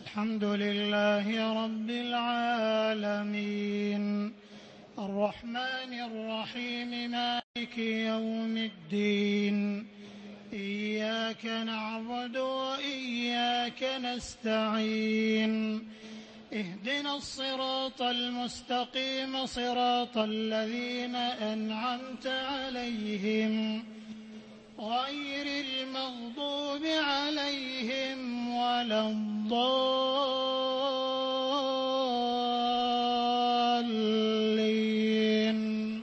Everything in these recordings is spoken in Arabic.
الحمد لله رب العالمين الرحمن الرحيم مالك يوم الدين إياك نعبد وإياك نستعين اهدنا الصراط المستقيم صراط الذين أنعمت عليهم غير المغضوب عليهم ولا الضالين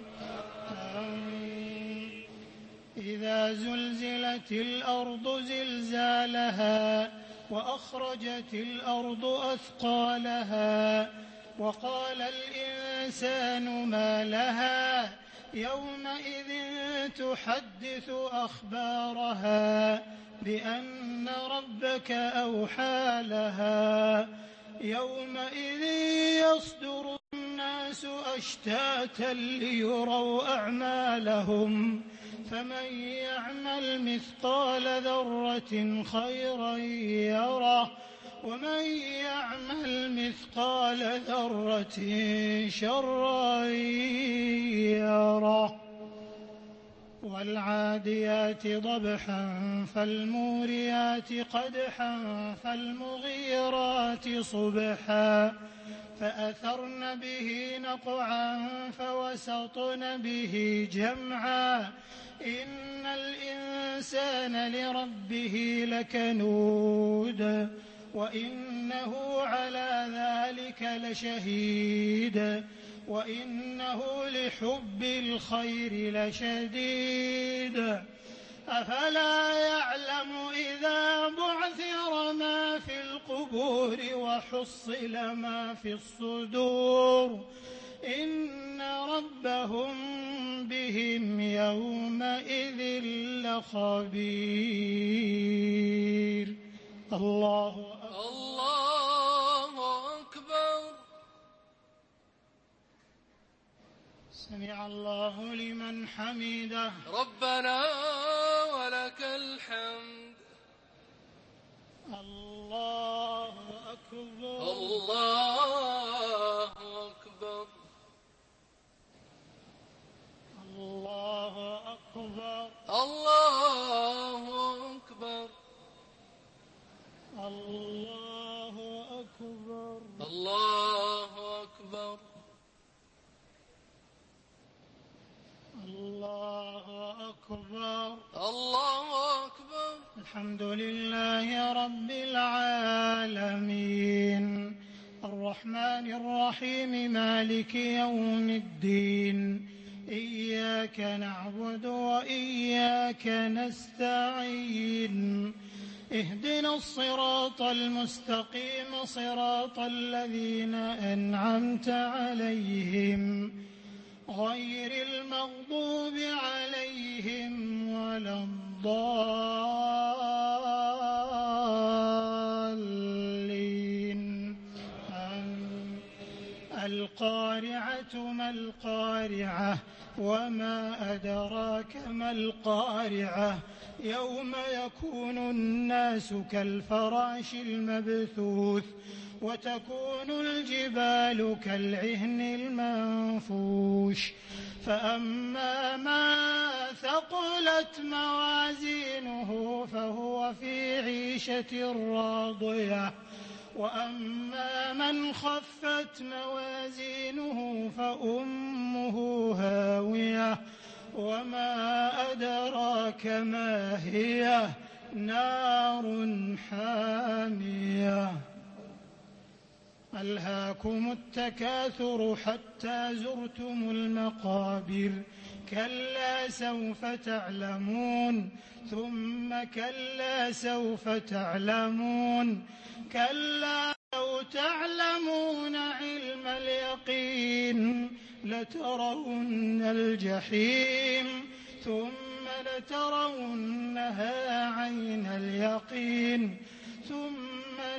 إذا زلزلت الأرض زلزالها وأخرجت الأرض أثقالها وقال الإنسان ما لها يومئذ تحدث أخبارها بأن ربك أوحى لها يومئذ يصدر الناس أشتاتا ليروا أعمالهم فمن يعمل مثقال ذرة خيرا يره ومن يعمل مثقال ذرة شرا يره والعاديات ضبحا فالموريات قدحا فالمغيرات صبحا فأثرن به نقعا فوسطن به جمعا إن الإنسان لربه لكنود وإنه على ذلك لشهيد وإنه لحب الخير لشديد أفلا يعلم إذا بعثر ما في القبور وحصل ما في الصدور إن ربهم بهم يومئذ لخبير الله أكبر سمع الله لمن حمده ربنا ولك الحمد الله أكبر الله أكبر الله أكبر الله أكبر الله أكبر الله أكبر الله أكبر الله أكبر الحمد لله رب العالمين الرحمن الرحيم مالك يوم الدين إياك نعبد وإياك نستعين اهدنا الصراط المستقيم صراط الذين أنعمت عليهم غير المغضوب عليهم ولا الضالين القارعة ما القارعة وما أدراك ما القارعة يوم يكون الناس كالفراش المبثوث وتكون الجبال كالعهن المنفوش فأما ما ثقلت موازينه فهو في عيشة راضية وأما من خفت موازينه فأمه هاوية وما أدراك ما هي نار حامية ألهاكم التكاثر حتى زرتم المقابر كلا سوف تعلمون ثم كلا سوف تعلمون كلا لو تعلمون علم اليقين لترون الجحيم ثم لترونها عين اليقين ثم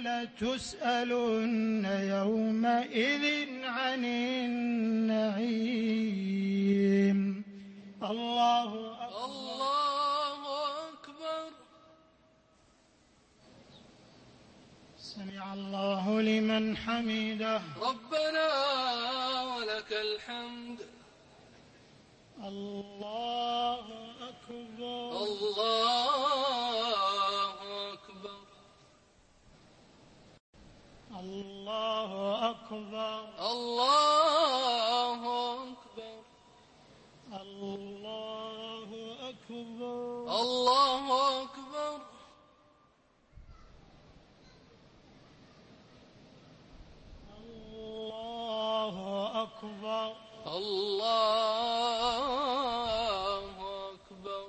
لتسألن يومئذ عن النعيم الله أكبر سمع الله لمن حمده. ربنا ولك الحمد. الله أكبر. الله أكبر. الله أكبر. الله أكبر. الله أكبر. الله أكبر. الله أكبر. الله أكبر.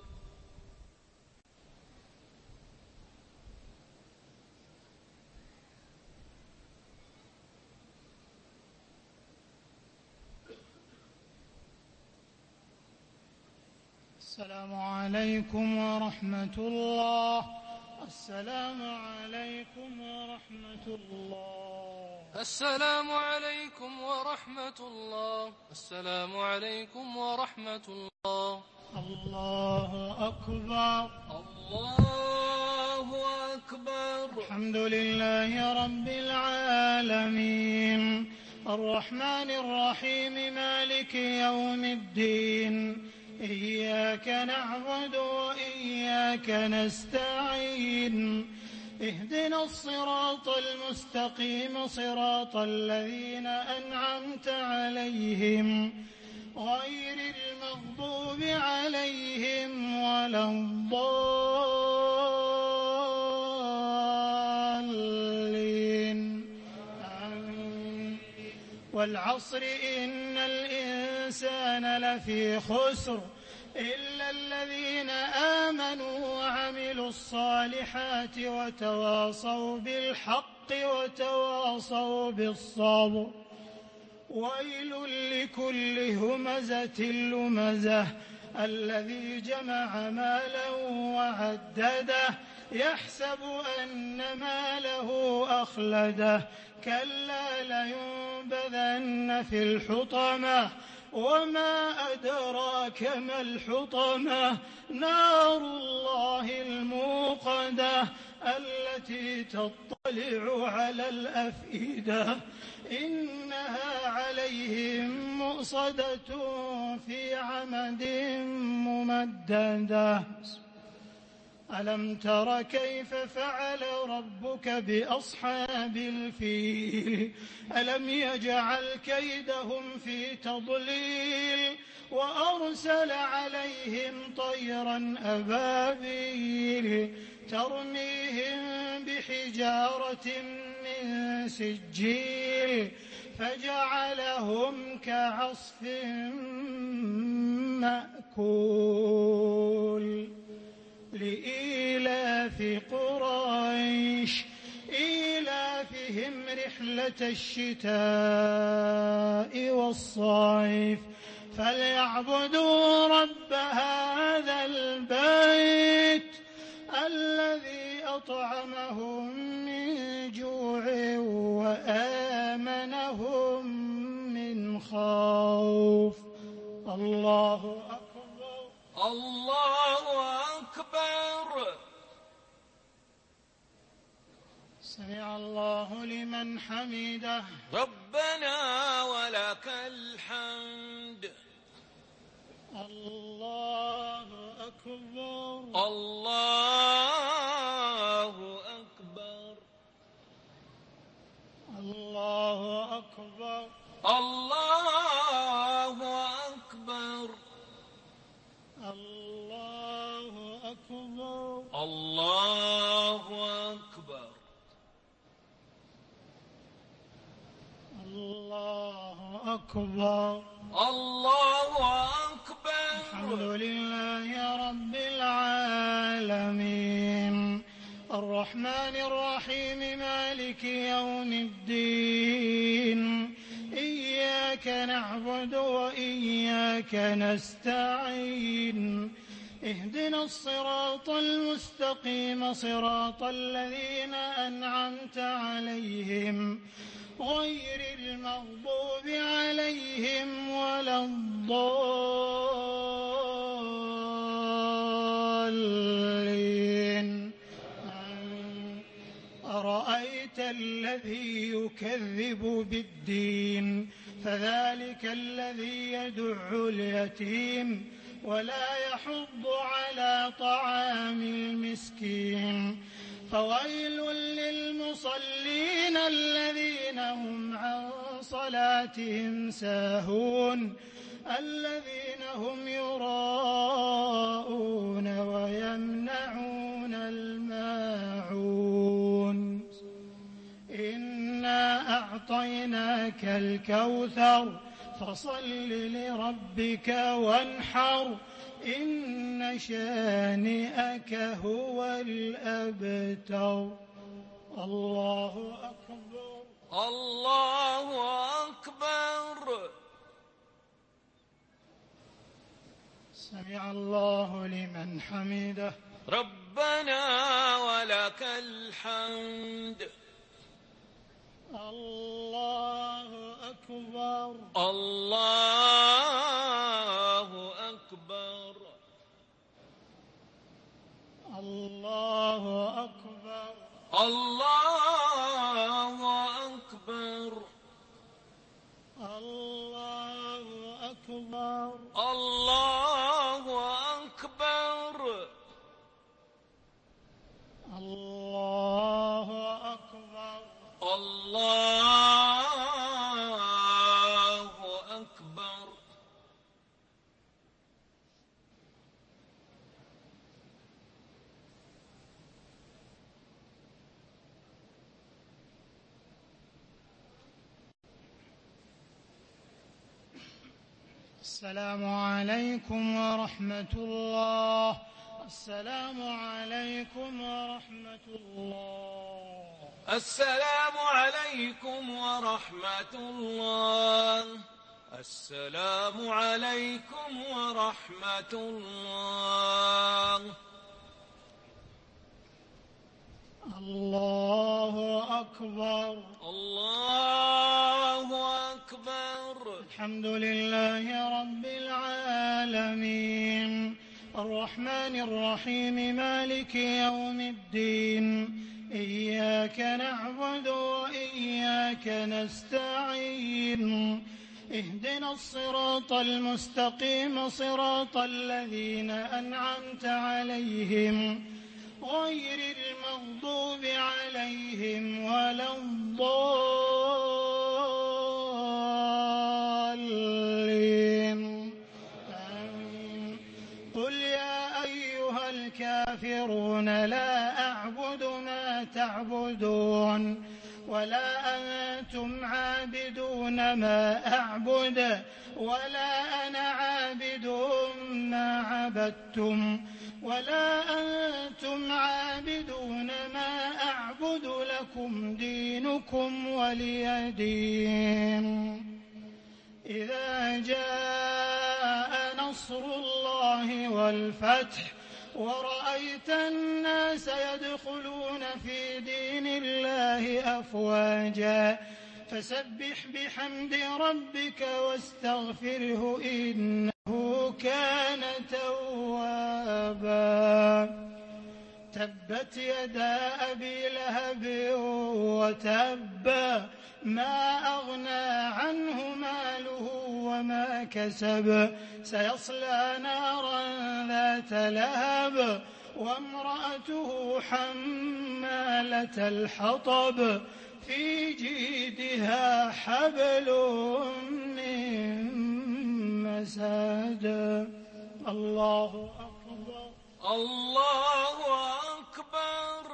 السلام عليكم ورحمة الله. السلام عليكم ورحمة الله. السلام عليكم ورحمة الله. السلام عليكم ورحمة الله. الله أكبر. الله أكبر. الحمد لله رب العالمين الرحمن الرحيم مالك يوم الدين إياك نعبد وإياك نستعين اهدنا الصراط المستقيم صراط الذين أنعمت عليهم غير المغضوب عليهم ولا الضالين آمين. والعصر إن الإنسان لفي خسر إلا الذين آمنوا وعملوا الصالحات وتواصوا بالحق وتواصوا بالصبر. ويل لكل همزة لمزة الذي جمع مالا وعدده يحسب أن ماله أخلده كلا لينبذن في الحطمة وما أدراك ما الحطمة نار الله الموقدة التي تطلع على الأفئدة إنها عليهم مؤصدة في عمد ممددة. ألم تر كيف فعل ربك بأصحاب الفيل ألم يجعل كيدهم في تضليل وأرسل عليهم طيرا أبابيل ترميهم بحجارة من سجيل فجعلهم كعصف مأكول. لإيلاف قريش إيلافهم رحلة الشتاء والصيف فليعبدوا رب هذا البيت الذي أطعمهم من جوع وآمنهم من خوف. الله أكبر. الله أكبر. سمع الله لمن حمده. ربنا ولك الحمد. الله أكبر. الله أكبر. الله أكبر. الله أكبر. الله أكبر. الله أكبر. الله أكبر. الله أكبر. الحمد لله رب العالمين الرحمن الرحيم مالك يوم الدين إياك نعبد وإياك نستعين اهدنا الصراط المستقيم صراط الذين أنعمت عليهم غير المغضوب عليهم ولا الضالين. أرأيت الذي الذي يكذب بالدين فذلك الذي يدع اليتيم ولا يحض على طعام المسكين فويل للمصلين الذين هم عن صلاتهم ساهون الذين هم يراءون ويمنعون الماعون إنا أعطيناك الكوثر فصل لربك وانحر إن شانئك هو الأبتر. الله أكبر. الله أكبر. سمع الله لمن حمده. ربنا ولك الحمد. الله أكبر. الله أكبر. الله أكبر. الله أكبر. الله أكبر. الله أكبر. الله أكبر. الله أكبر. السلام عليكم ورحمة الله. السلام عليكم ورحمة الله. السلام عليكم ورحمة الله. السلام عليكم ورحمة الله. الله أكبر. الله أكبر. الحمد لله رب العالمين الرحمن الرحيم مالك يوم الدين إياك نعبد وإياك نستعين اهدنا الصراط المستقيم صراط الذين أنعمت عليهم غير المغضوب عليهم ولا الضالين آمين. قل يا أيها الكافرون لا أعبد ما تعبدون ولا أنتم عابدون ما أعبد ولا أنا عابد ما عبدتم ولا أنتم عابدون ما أعبد لكم دينكم ولي دين. إذا جاء نصر الله والفتح ورأيت الناس يدخلون في دين الله أفواجا فسبح بحمد ربك واستغفره إنه كان توابا. تبت يدا أبي لهب وتب ما أغنى عنه ماله وما كسب سيصلى نارا ذات لهب وامرأته حمالة الحطب في جيدها حبل من مسد. الله أكبر. الله أكبر.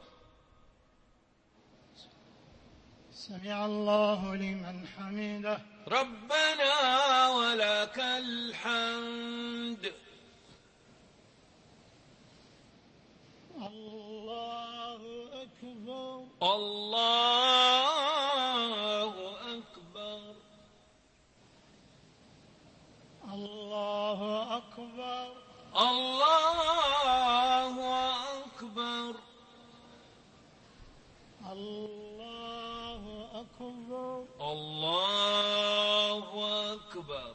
سمع الله لمن حمده. ربنا ولك الحمد. الله أكبر. الله أكبر. الله أكبر. الله أكبر. الله أكبر. الله أكبر.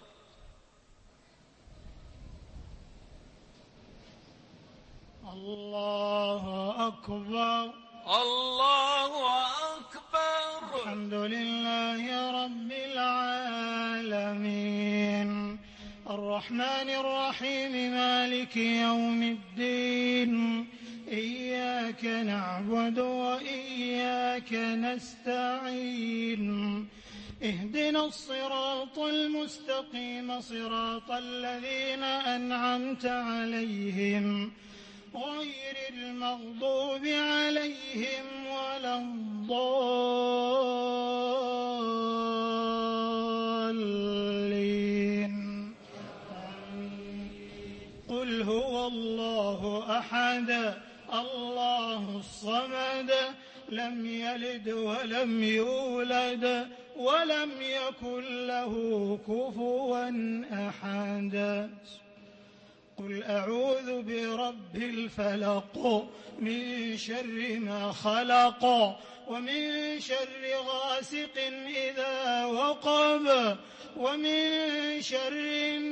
الله أكبر. الله أكبر. الحمد لله رب العالمين الرحمن الرحيم مالك يوم الدين إياك نعبد وإياك نستعين اهدنا الصراط المستقيم صراط الذين أنعمت عليهم غير المغضوب عليهم ولا الضالين قل هو الله أحد الله الصمد لم يلد ولم يولد ولم يكن له كفوا أحد قل أعوذ برب الفلق من شر ما خلق ومن شر غاسق إذا وقب ومن شر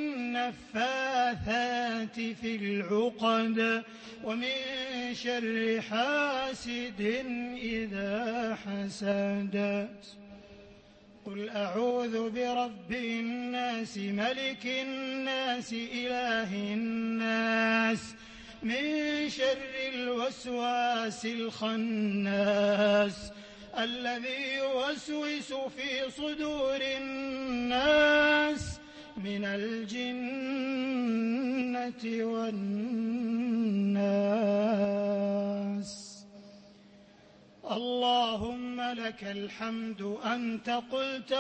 النفاثات في العقد ومن شر حاسد إذا حسد قل أعوذ برب الناس ملك الناس إله الناس من شر الوسواس الخناس الذي يوسوس في صدور الناس من الجنة والناس اللهم لك الحمد أنت قلت